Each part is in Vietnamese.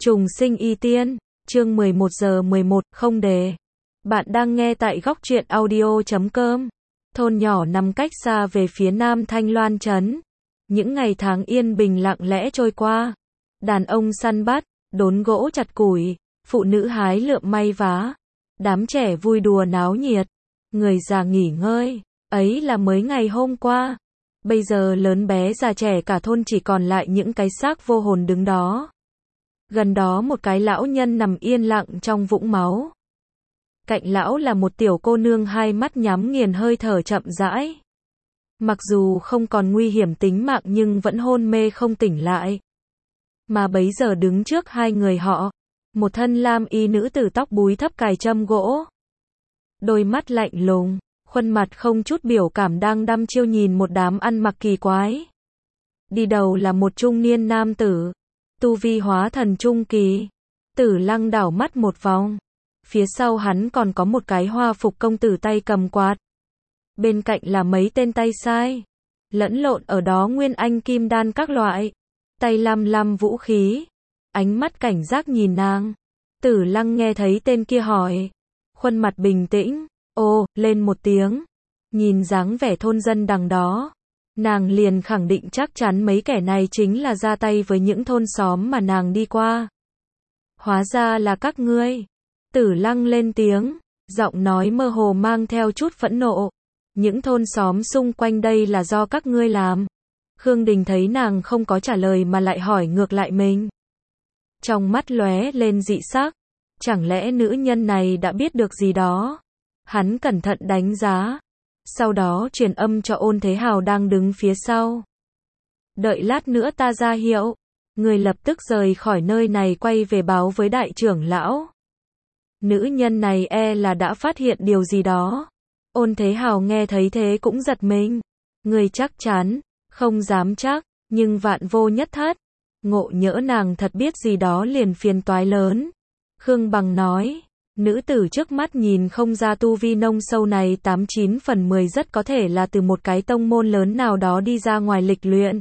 Trùng sinh y tiên, chương 11 giờ 11, không đề. Bạn đang nghe tại góc truyện audio.com. Thôn nhỏ nằm cách xa về phía nam Thanh Loan trấn. Những ngày tháng yên bình lặng lẽ trôi qua. Đàn ông săn bắt, đốn gỗ chặt củi, phụ nữ hái lượm may vá. Đám trẻ vui đùa náo nhiệt, người già nghỉ ngơi. Ấy là mới ngày hôm qua. Bây giờ lớn bé già trẻ cả thôn chỉ còn lại những cái xác vô hồn đứng đó. Gần đó một cái lão nhân nằm yên lặng trong vũng máu. Cạnh lão là một tiểu cô nương hai mắt nhắm nghiền hơi thở chậm rãi. Mặc dù không còn nguy hiểm tính mạng nhưng vẫn hôn mê không tỉnh lại. Mà bấy giờ đứng trước hai người họ, một thân lam y nữ tử tóc búi thấp cài châm gỗ. Đôi mắt lạnh lùng, khuôn mặt không chút biểu cảm đang đăm chiêu nhìn một đám ăn mặc kỳ quái. Đi đầu là một trung niên nam tử, tu vi hóa thần trung kỳ. Tử Lăng đảo mắt một vòng. Phía sau hắn còn có một cái hoa phục công tử tay cầm quạt. Bên cạnh là mấy tên tay sai. Lẫn lộn ở đó nguyên anh kim đan các loại. Tay lăm lăm vũ khí. Ánh mắt cảnh giác nhìn nàng. Tử Lăng nghe thấy tên kia hỏi. Khuôn mặt bình tĩnh. Ô, lên một tiếng. Nhìn dáng vẻ thôn dân đằng đó. Nàng liền khẳng định chắc chắn mấy kẻ này chính là ra tay với những thôn xóm mà nàng đi qua. Hóa ra là các ngươi. Tử Lăng lên tiếng, giọng nói mơ hồ mang theo chút phẫn nộ. Những thôn xóm xung quanh đây là do các ngươi làm. Khương Đình thấy nàng không có trả lời mà lại hỏi ngược lại mình. Trong mắt lóe lên dị sắc. Chẳng lẽ nữ nhân này đã biết được gì đó? Hắn cẩn thận đánh giá. Sau đó truyền âm cho Ôn Thế Hào đang đứng phía sau. Đợi lát nữa ta ra hiệu. Người lập tức rời khỏi nơi này quay về báo với đại trưởng lão. Nữ nhân này là đã phát hiện điều gì đó. Ôn Thế Hào nghe thấy thế cũng giật mình. Người chắc chắn, không dám chắc, nhưng vạn vô nhất thất. Ngộ nhỡ nàng thật biết gì đó liền phiền toái lớn. Khương Bằng nói. Nữ tử trước mắt nhìn không ra tu vi nông sâu này 89 phần 10 rất có thể là từ một cái tông môn lớn nào đó đi ra ngoài lịch luyện.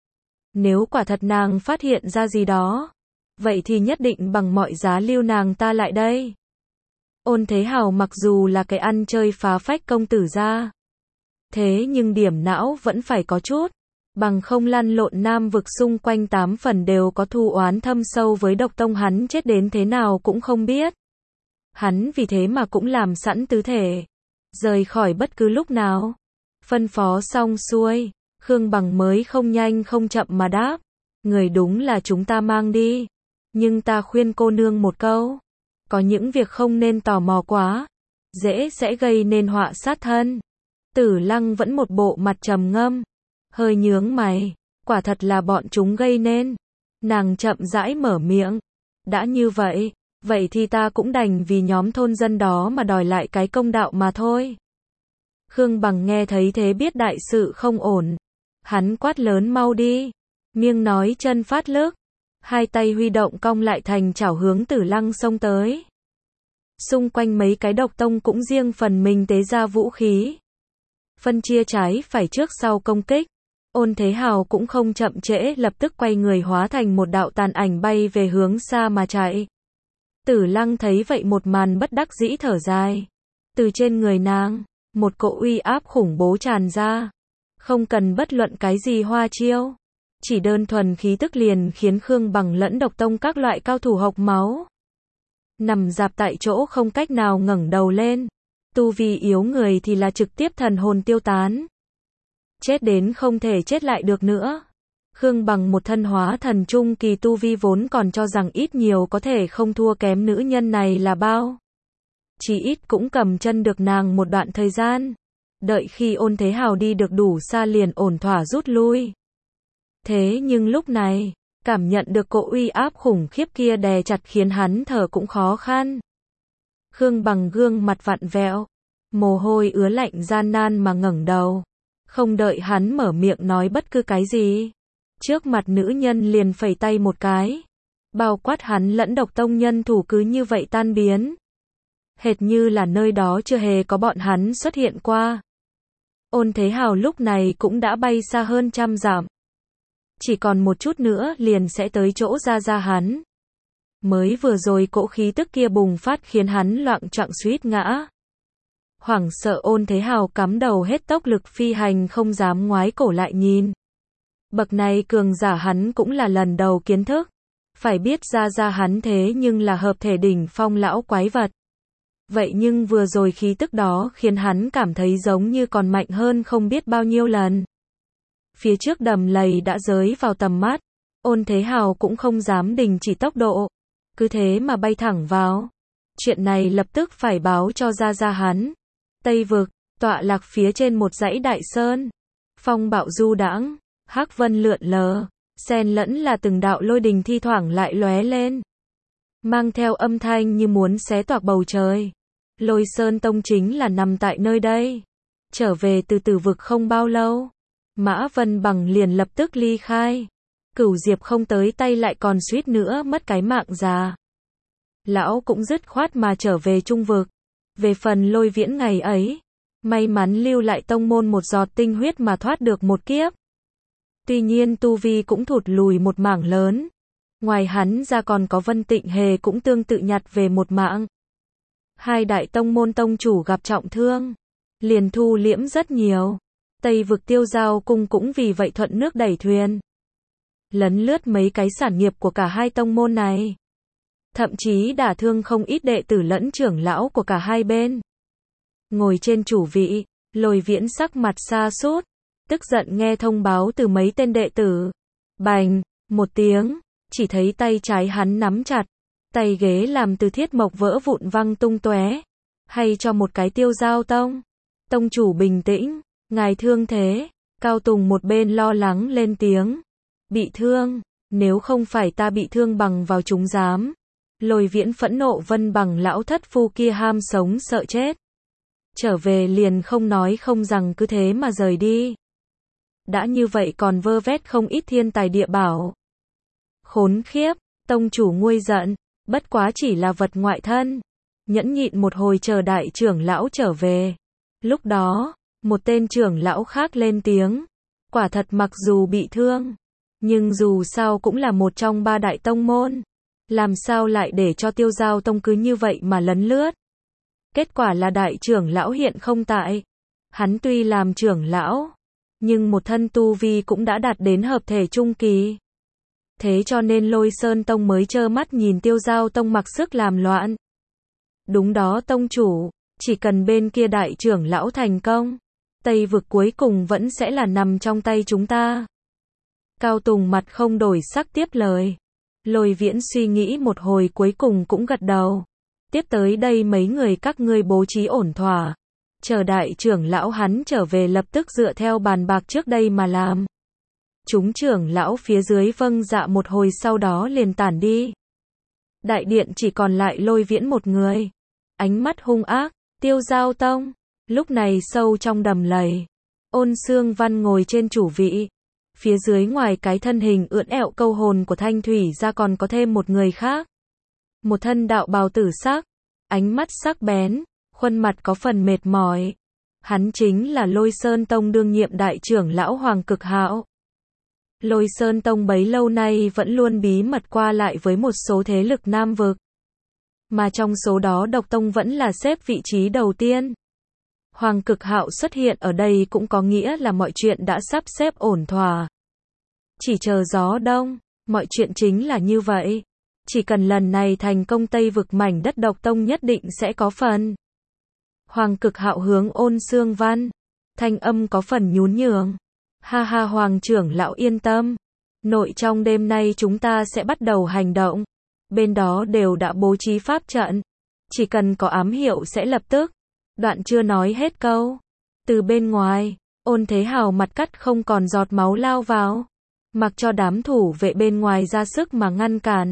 Nếu quả thật nàng phát hiện ra gì đó, vậy thì nhất định bằng mọi giá lưu nàng ta lại đây. Ôn Thế Hào mặc dù là cái ăn chơi phá phách công tử gia, thế nhưng điểm não vẫn phải có chút, bằng không lăn lộn nam vực xung quanh 8 phần đều có thù oán thâm sâu với độc tông hắn chết đến thế nào cũng không biết. Hắn vì thế mà cũng làm sẵn tứ thể, rời khỏi bất cứ lúc nào. Phân phó xong xuôi, Khương Bằng mới không nhanh không chậm mà đáp. Người đúng là chúng ta mang đi. Nhưng ta khuyên cô nương một câu. Có những việc không nên tò mò quá. Dễ sẽ gây nên họa sát thân. Tử Lăng vẫn một bộ mặt trầm ngâm. Hơi nhướng mày. Quả thật là bọn chúng gây nên. Nàng chậm rãi mở miệng. Đã như vậy. Vậy thì ta cũng đành vì nhóm thôn dân đó mà đòi lại cái công đạo mà thôi. Khương Bằng nghe thấy thế biết đại sự không ổn. Hắn quát lớn mau đi. Miêng nói chân phát lức. Hai tay huy động cong lại thành chảo hướng Tử Lăng xông tới. Xung quanh mấy cái độc tông cũng riêng phần mình tế ra vũ khí. Phân chia trái phải trước sau công kích. Ôn Thế Hào cũng không chậm trễ lập tức quay người hóa thành một đạo tàn ảnh bay về hướng xa mà chạy. Tử Lăng thấy vậy một màn bất đắc dĩ thở dài. Từ trên người nàng, một cỗ uy áp khủng bố tràn ra. Không cần bất luận cái gì hoa chiêu. Chỉ đơn thuần khí tức liền khiến Khương Bằng lẫn độc tông các loại cao thủ hộc máu. Nằm rạp tại chỗ không cách nào ngẩng đầu lên. Tu vi yếu người thì là trực tiếp thần hồn tiêu tán. Chết đến không thể chết lại được nữa. Khương Bằng một thân hóa thần trung kỳ tu vi vốn còn cho rằng ít nhiều có thể không thua kém nữ nhân này là bao. Chỉ ít cũng cầm chân được nàng một đoạn thời gian. Đợi khi Ôn Thế Hào đi được đủ xa liền ổn thỏa rút lui. Thế nhưng lúc này, cảm nhận được cỗ uy áp khủng khiếp kia đè chặt khiến hắn thở cũng khó khăn. Khương Bằng gương mặt vặn vẹo, mồ hôi ứa lạnh gian nan mà ngẩng đầu. Không đợi hắn mở miệng nói bất cứ cái gì. Trước mặt nữ nhân liền phẩy tay một cái. Bao quát hắn lẫn độc tông nhân thủ cứ như vậy tan biến. Hệt như là nơi đó chưa hề có bọn hắn xuất hiện qua. Ôn Thế Hào lúc này cũng đã bay xa hơn 100 dặm. Chỉ còn một chút nữa liền sẽ tới chỗ ra hắn. Mới vừa rồi cỗ khí tức kia bùng phát khiến hắn loạng choạng suýt ngã. Hoảng sợ Ôn Thế Hào cắm đầu hết tốc lực phi hành không dám ngoái cổ lại nhìn. Bậc này cường giả hắn cũng là lần đầu kiến thức. Phải biết ra hắn thế nhưng là hợp thể đỉnh phong lão quái vật. Vậy nhưng vừa rồi khí tức đó khiến hắn cảm thấy giống như còn mạnh hơn không biết bao nhiêu lần. Phía trước đầm lầy đã rới vào tầm mắt. Ôn Thế Hào cũng không dám đình chỉ tốc độ. Cứ thế mà bay thẳng vào. Chuyện này lập tức phải báo cho ra hắn. Tây vực, tọa lạc phía trên một dãy đại sơn. Phong bạo du đãng, hắc vân lượn lờ, xen lẫn là từng đạo lôi đình thi thoảng lại lóe lên. Mang theo âm thanh như muốn xé toạc bầu trời. Lôi Sơn Tông chính là nằm tại nơi đây. Trở về từ Tử vực không bao lâu. Mã Vân Bằng liền lập tức ly khai. Cửu Diệp không tới tay lại còn suýt nữa mất cái mạng già. Lão cũng dứt khoát mà trở về Trung vực. Về phần Lôi Viễn ngày ấy, may mắn lưu lại tông môn một giọt tinh huyết mà thoát được một kiếp. Tuy nhiên tu vi cũng thụt lùi một mảng lớn. Ngoài hắn ra còn có Vân Tịnh Hề cũng tương tự nhặt về một mạng. Hai đại tông môn tông chủ gặp trọng thương, liền thu liễm rất nhiều. Tây vực Tiêu Giao cung cũng vì vậy thuận nước đẩy thuyền. Lấn lướt mấy cái sản nghiệp của cả hai tông môn này. Thậm chí đả thương không ít đệ tử lẫn trưởng lão của cả hai bên. Ngồi trên chủ vị, Lôi Viễn sắc mặt sa sút, tức giận nghe thông báo từ mấy tên đệ tử. Bành, một tiếng, chỉ thấy tay trái hắn nắm chặt, tay ghế làm từ thiết mộc vỡ vụn văng tung tóe. Hay cho một cái Tiêu Giao tông. Tông chủ bình tĩnh, ngài thương thế. Cao Tùng một bên lo lắng lên tiếng. Bị thương, nếu không phải ta bị thương bằng vào chúng dám. Lôi Viễn phẫn nộ Vân Bằng lão thất phu kia ham sống sợ chết. Trở về liền không nói không rằng cứ thế mà rời đi. Đã như vậy còn vơ vét không ít thiên tài địa bảo. Khốn khiếp, tông chủ nguôi giận, bất quá chỉ là vật ngoại thân. Nhẫn nhịn một hồi chờ đại trưởng lão trở về. Lúc đó, một tên trưởng lão khác lên tiếng. Quả thật mặc dù bị thương, nhưng dù sao cũng là một trong ba đại tông môn. Làm sao lại để cho Tiêu Giao tông cứ như vậy mà lấn lướt. Kết quả là đại trưởng lão hiện không tại. Hắn tuy làm trưởng lão, nhưng một thân tu vi cũng đã đạt đến hợp thể trung kỳ. Thế cho nên Lôi Sơn Tông mới trơ mắt nhìn Tiêu Giao tông mặc sức làm loạn. Đúng đó tông chủ, chỉ cần bên kia đại trưởng lão thành công, Tây vực cuối cùng vẫn sẽ là nằm trong tay chúng ta. Cao Tùng mặt không đổi sắc tiếp lời. Lôi Viễn suy nghĩ một hồi cuối cùng cũng gật đầu. Tiếp tới đây mấy người các ngươi bố trí ổn thỏa. Chờ đại trưởng lão hắn trở về lập tức dựa theo bàn bạc trước đây mà làm. Chúng trưởng lão phía dưới vâng dạ một hồi sau đó liền tản đi. Đại điện chỉ còn lại Lôi Viễn một người. Ánh mắt hung ác, Tiêu Giao tông. Lúc này sâu trong đầm lầy. Ôn Xương Văn ngồi trên chủ vị. Phía dưới ngoài cái thân hình ưỡn ẹo câu hồn của Thanh Thủy ra còn có thêm một người khác. Một thân đạo bào tử sắc, ánh mắt sắc bén, khuôn mặt có phần mệt mỏi. Hắn chính là Lôi Sơn Tông đương nhiệm đại trưởng lão Hoàng Cực Hạo. Lôi Sơn Tông bấy lâu nay vẫn luôn bí mật qua lại với một số thế lực Nam vực. Mà trong số đó Độc Tông vẫn là xếp vị trí đầu tiên. Hoàng Cực Hạo xuất hiện ở đây cũng có nghĩa là mọi chuyện đã sắp xếp ổn thỏa. Chỉ chờ gió đông, mọi chuyện chính là như vậy. Chỉ cần lần này thành công Tây vực mảnh đất Độc Tông nhất định sẽ có phần. Hoàng Cực Hạo hướng Ôn Xương Văn, thanh âm có phần nhún nhường. Ha ha Hoàng trưởng lão yên tâm. Nội trong đêm nay chúng ta sẽ bắt đầu hành động. Bên đó đều đã bố trí pháp trận. Chỉ cần có ám hiệu sẽ lập tức. Đoạn chưa nói hết câu. Từ bên ngoài, Ôn Thế Hào mặt cắt không còn giọt máu lao vào. Mặc cho đám thủ vệ bên ngoài ra sức mà ngăn cản.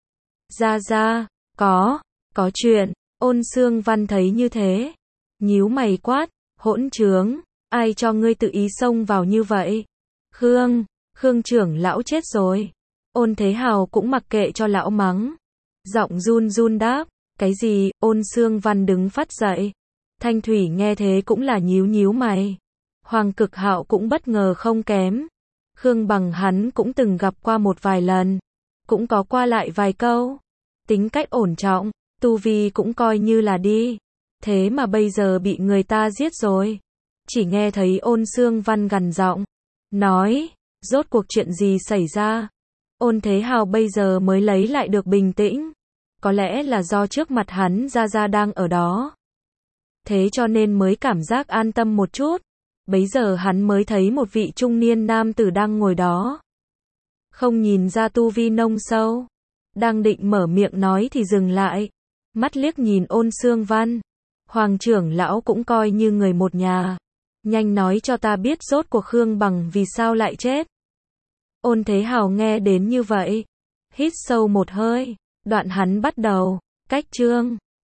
Ra, có chuyện. Ôn Xương Văn thấy như thế. Nhíu mày quát, hỗn trướng, ai cho ngươi tự ý xông vào như vậy? Khương trưởng lão chết rồi. Ôn Thế Hào cũng mặc kệ cho lão mắng. Giọng run run đáp, cái gì? Ôn Xương Văn đứng phát dậy. Thanh Thủy nghe thế cũng là nhíu mày. Hoàng Cực Hạo cũng bất ngờ không kém. Khương Bằng hắn cũng từng gặp qua một vài lần. Cũng có qua lại vài câu. tính cách ổn trọng, tu vi cũng coi như là đi. Thế mà bây giờ bị người ta giết rồi. Chỉ nghe thấy Ôn Xương Văn gằn giọng, nói, rốt cuộc chuyện gì xảy ra? Ôn Thế Hào bây giờ mới lấy lại được bình tĩnh. Có lẽ là do trước mặt hắn Gia Gia đang ở đó. Thế cho nên mới cảm giác an tâm một chút. Bấy giờ hắn mới thấy một vị trung niên nam tử đang ngồi đó. Không nhìn ra tu vi nông sâu. Đang định mở miệng nói thì dừng lại. Mắt liếc nhìn Ôn Xương Văn. Hoàng trưởng lão cũng coi như người một nhà. Nhanh nói cho ta biết rốt cuộc Khương Bằng vì sao lại chết. Ôn Thế Hào nghe đến như vậy. Hít sâu một hơi. Đoạn hắn bắt đầu. Cách chương